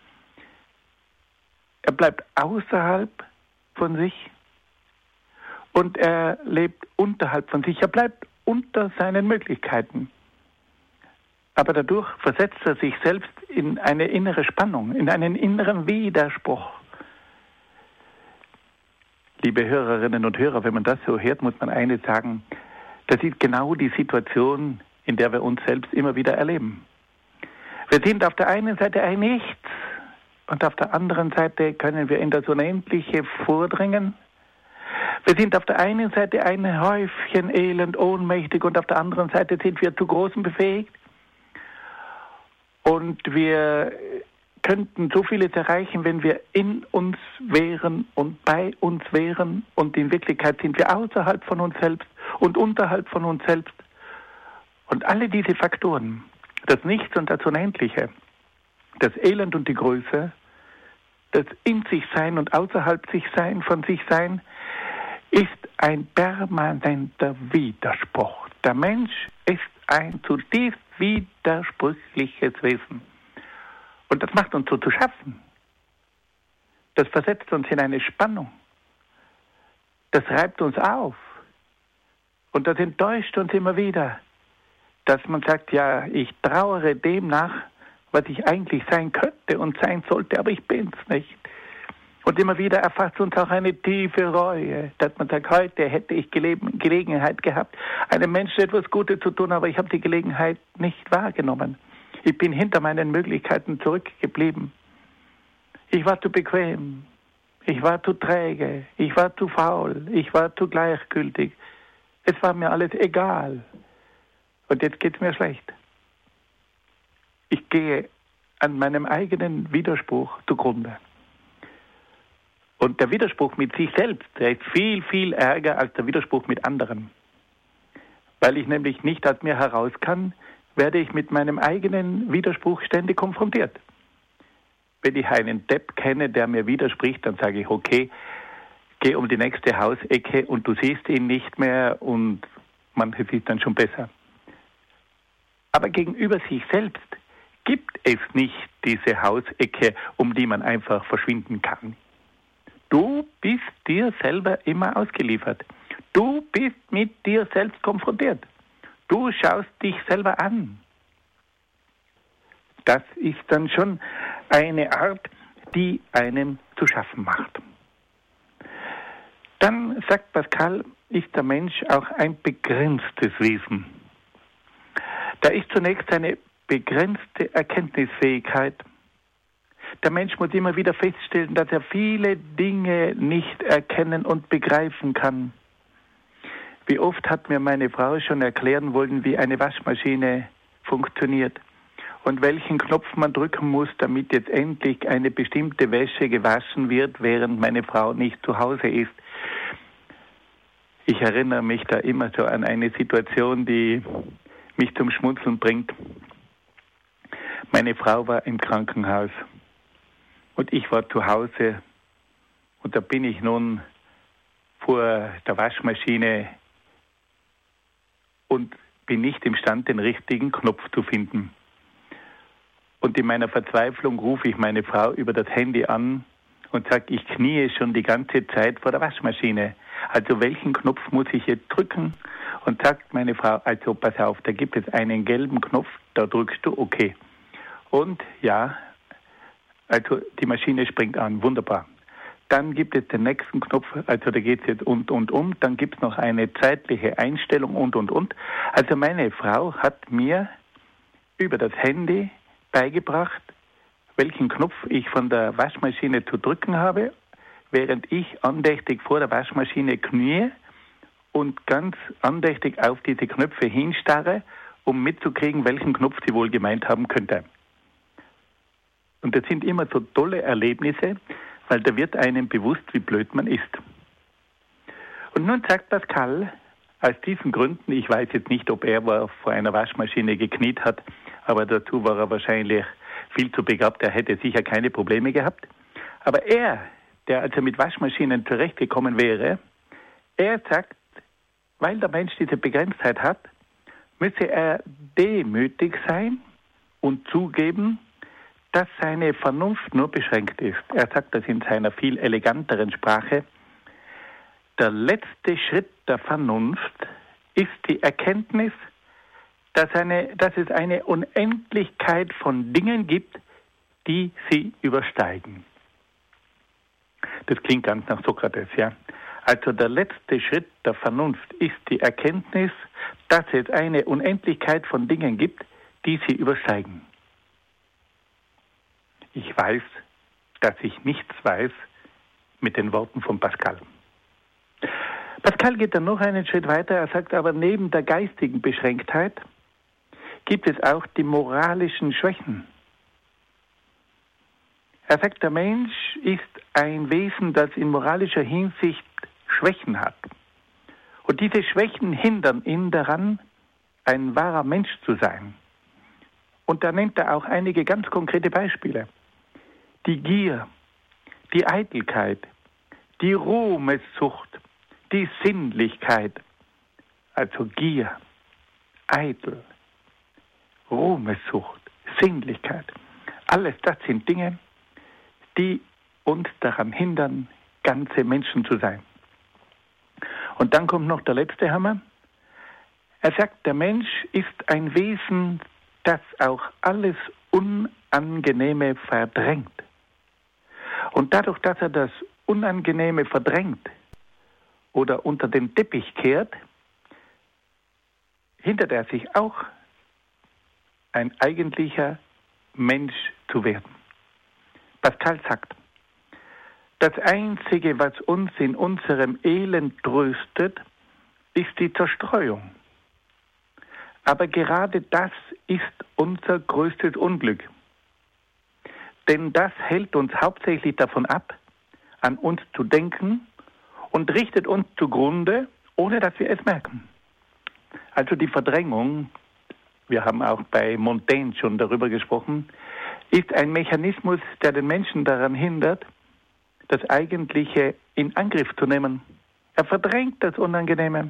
Er bleibt außerhalb von sich und er lebt unterhalb von sich. Er bleibt unter seinen Möglichkeiten. Aber dadurch versetzt er sich selbst in eine innere Spannung, in einen inneren Widerspruch. Liebe Hörerinnen und Hörer, wenn man das so hört, muss man eines sagen, das ist genau die Situation, in der wir uns selbst immer wieder erleben. Wir sind auf der einen Seite ein Nichts und auf der anderen Seite können wir in das Unendliche vordringen. Wir sind auf der einen Seite ein Häufchen elend, ohnmächtig und auf der anderen Seite sind wir zu Großem befähigt. Und wir könnten so vieles erreichen, wenn wir in uns wären und bei uns wären. Und in Wirklichkeit sind wir außerhalb von uns selbst und unterhalb von uns selbst. Und alle diese Faktoren, das Nichts und das Unendliche, das Elend und die Größe, das in sich Sein und außerhalb sich Sein, von sich Sein, ist ein permanenter Widerspruch. Der Mensch ist ein zutiefst widersprüchliches Wesen. Und das macht uns so zu schaffen. Das versetzt uns in eine Spannung. Das reibt uns auf. Und das enttäuscht uns immer wieder, dass man sagt, ja, ich trauere dem nach, was ich eigentlich sein könnte und sein sollte, aber ich bin's nicht. Und immer wieder erfasst uns auch eine tiefe Reue, dass man sagt, heute hätte ich Gelegenheit gehabt, einem Menschen etwas Gutes zu tun, aber ich habe die Gelegenheit nicht wahrgenommen. Ich bin hinter meinen Möglichkeiten zurückgeblieben. Ich war zu bequem, ich war zu träge, ich war zu faul, ich war zu gleichgültig. Es war mir alles egal. Und jetzt geht's mir schlecht. Ich gehe an meinem eigenen Widerspruch zugrunde. Und der Widerspruch mit sich selbst, der ist viel, viel ärger als der Widerspruch mit anderen. Weil ich nämlich nicht aus mir heraus kann, werde ich mit meinem eigenen Widerspruch ständig konfrontiert. Wenn ich einen Depp kenne, der mir widerspricht, dann sage ich, okay, geh um die nächste Hausecke und du siehst ihn nicht mehr und manches ist dann schon besser. Aber gegenüber sich selbst gibt es nicht diese Hausecke, um die man einfach verschwinden kann. Du bist dir selber immer ausgeliefert. Du bist mit dir selbst konfrontiert. Du schaust dich selber an. Das ist dann schon eine Art, die einem zu schaffen macht. Dann sagt Pascal, ist der Mensch auch ein begrenztes Wesen. Da ist zunächst eine begrenzte Erkenntnisfähigkeit. Der Mensch muss immer wieder feststellen, dass er viele Dinge nicht erkennen und begreifen kann. Wie oft hat mir meine Frau schon erklären wollen, wie eine Waschmaschine funktioniert und welchen Knopf man drücken muss, damit jetzt endlich eine bestimmte Wäsche gewaschen wird, während meine Frau nicht zu Hause ist. Ich erinnere mich da immer so an eine Situation, die mich zum Schmunzeln bringt. Meine Frau war im Krankenhaus und ich war zu Hause und da bin ich nun vor der Waschmaschine und bin nicht imstande, den richtigen Knopf zu finden. Und in meiner Verzweiflung rufe ich meine Frau über das Handy an und sage, ich kniee schon die ganze Zeit vor der Waschmaschine. Also welchen Knopf muss ich jetzt drücken? Und sagt meine Frau, also pass auf, da gibt es einen gelben Knopf, da drückst du okay. Und ja, also die Maschine springt an, wunderbar. Dann gibt es den nächsten Knopf, also da geht es jetzt und. Dann gibt es noch eine zeitliche Einstellung und. Also meine Frau hat mir über das Handy beigebracht, welchen Knopf ich von der Waschmaschine zu drücken habe, während ich andächtig vor der Waschmaschine knie und ganz andächtig auf diese Knöpfe hinstarre, um mitzukriegen, welchen Knopf sie wohl gemeint haben könnte. Und das sind immer so tolle Erlebnisse, weil da wird einem bewusst, wie blöd man ist. Und nun sagt Pascal, aus diesen Gründen, ich weiß jetzt nicht, ob er vor einer Waschmaschine gekniet hat, aber dazu war er wahrscheinlich viel zu begabt, er hätte sicher keine Probleme gehabt. Aber er, der also mit Waschmaschinen zurechtgekommen wäre, er sagt, weil der Mensch diese Begrenztheit hat, müsse er demütig sein und zugeben, dass seine Vernunft nur beschränkt ist. Er sagt das in seiner viel eleganteren Sprache. Der letzte Schritt der Vernunft ist die Erkenntnis, dass es eine Unendlichkeit von Dingen gibt, die sie übersteigen. Das klingt ganz nach Sokrates, ja. Also der letzte Schritt der Vernunft ist die Erkenntnis, dass es eine Unendlichkeit von Dingen gibt, die sie übersteigen. Ich weiß, dass ich nichts weiß mit den Worten von Pascal. Pascal geht dann noch einen Schritt weiter. Er sagt aber, neben der geistigen Beschränktheit gibt es auch die moralischen Schwächen. Er sagt, der Mensch ist ein Wesen, das in moralischer Hinsicht Schwächen hat. Und diese Schwächen hindern ihn daran, ein wahrer Mensch zu sein. Und da nennt er auch einige ganz konkrete Beispiele. Die Gier, die Eitelkeit, die Ruhmessucht, die Sinnlichkeit, also Gier, Eitel, Ruhmessucht, Sinnlichkeit. Alles das sind Dinge, die uns daran hindern, ganze Menschen zu sein. Und dann kommt noch der letzte Hammer. Er sagt, der Mensch ist ein Wesen, das auch alles Unangenehme verdrängt. Und dadurch, dass er das Unangenehme verdrängt oder unter den Teppich kehrt, hindert er sich auch, ein eigentlicher Mensch zu werden. Pascal sagt, das Einzige, was uns in unserem Elend tröstet, ist die Zerstreuung. Aber gerade das ist unser größtes Unglück. Denn das hält uns hauptsächlich davon ab, an uns zu denken und richtet uns zugrunde, ohne dass wir es merken. Also die Verdrängung, wir haben auch bei Montaigne schon darüber gesprochen, ist ein Mechanismus, der den Menschen daran hindert, das Eigentliche in Angriff zu nehmen. Er verdrängt das Unangenehme.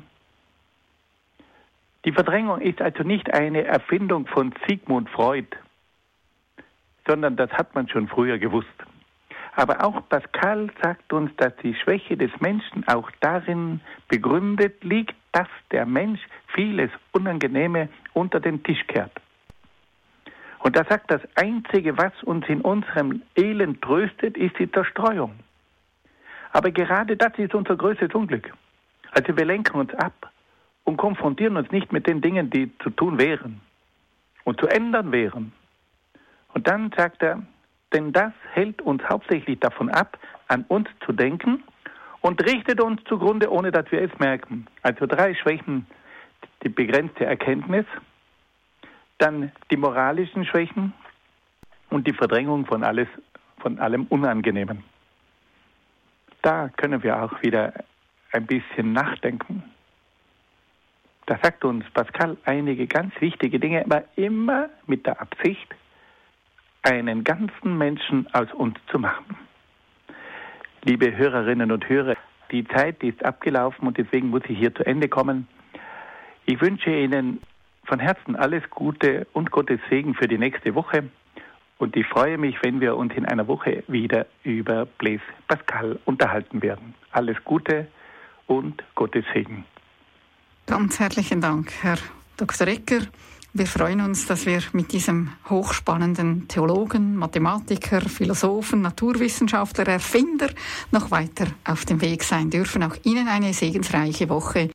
Die Verdrängung ist also nicht eine Erfindung von Sigmund Freud, sondern das hat man schon früher gewusst. Aber auch Pascal sagt uns, dass die Schwäche des Menschen auch darin begründet liegt, dass der Mensch vieles Unangenehme unter den Tisch kehrt. Und er sagt, das Einzige, was uns in unserem Elend tröstet, ist die Zerstreuung. Aber gerade das ist unser größtes Unglück. Also wir lenken uns ab und konfrontieren uns nicht mit den Dingen, die zu tun wären und zu ändern wären. Und dann sagt er, denn das hält uns hauptsächlich davon ab, an uns zu denken und richtet uns zugrunde, ohne dass wir es merken. Also 3 Schwächen: die begrenzte Erkenntnis, dann die moralischen Schwächen und die Verdrängung von allem Unangenehmen. Da können wir auch wieder ein bisschen nachdenken. Da sagt uns Pascal einige ganz wichtige Dinge, aber immer mit der Absicht, einen ganzen Menschen aus uns zu machen. Liebe Hörerinnen und Hörer, die Zeit ist abgelaufen und deswegen muss ich hier zu Ende kommen. Ich wünsche Ihnen von Herzen alles Gute und Gottes Segen für die nächste Woche. Und ich freue mich, wenn wir uns in einer Woche wieder über Blaise Pascal unterhalten werden. Alles Gute und Gottes Segen. Ganz herzlichen Dank, Herr Dr. Egger. Wir freuen uns, dass wir mit diesem hochspannenden Theologen, Mathematiker, Philosophen, Naturwissenschaftler, Erfinder noch weiter auf dem Weg sein dürfen. Auch Ihnen eine segensreiche Woche.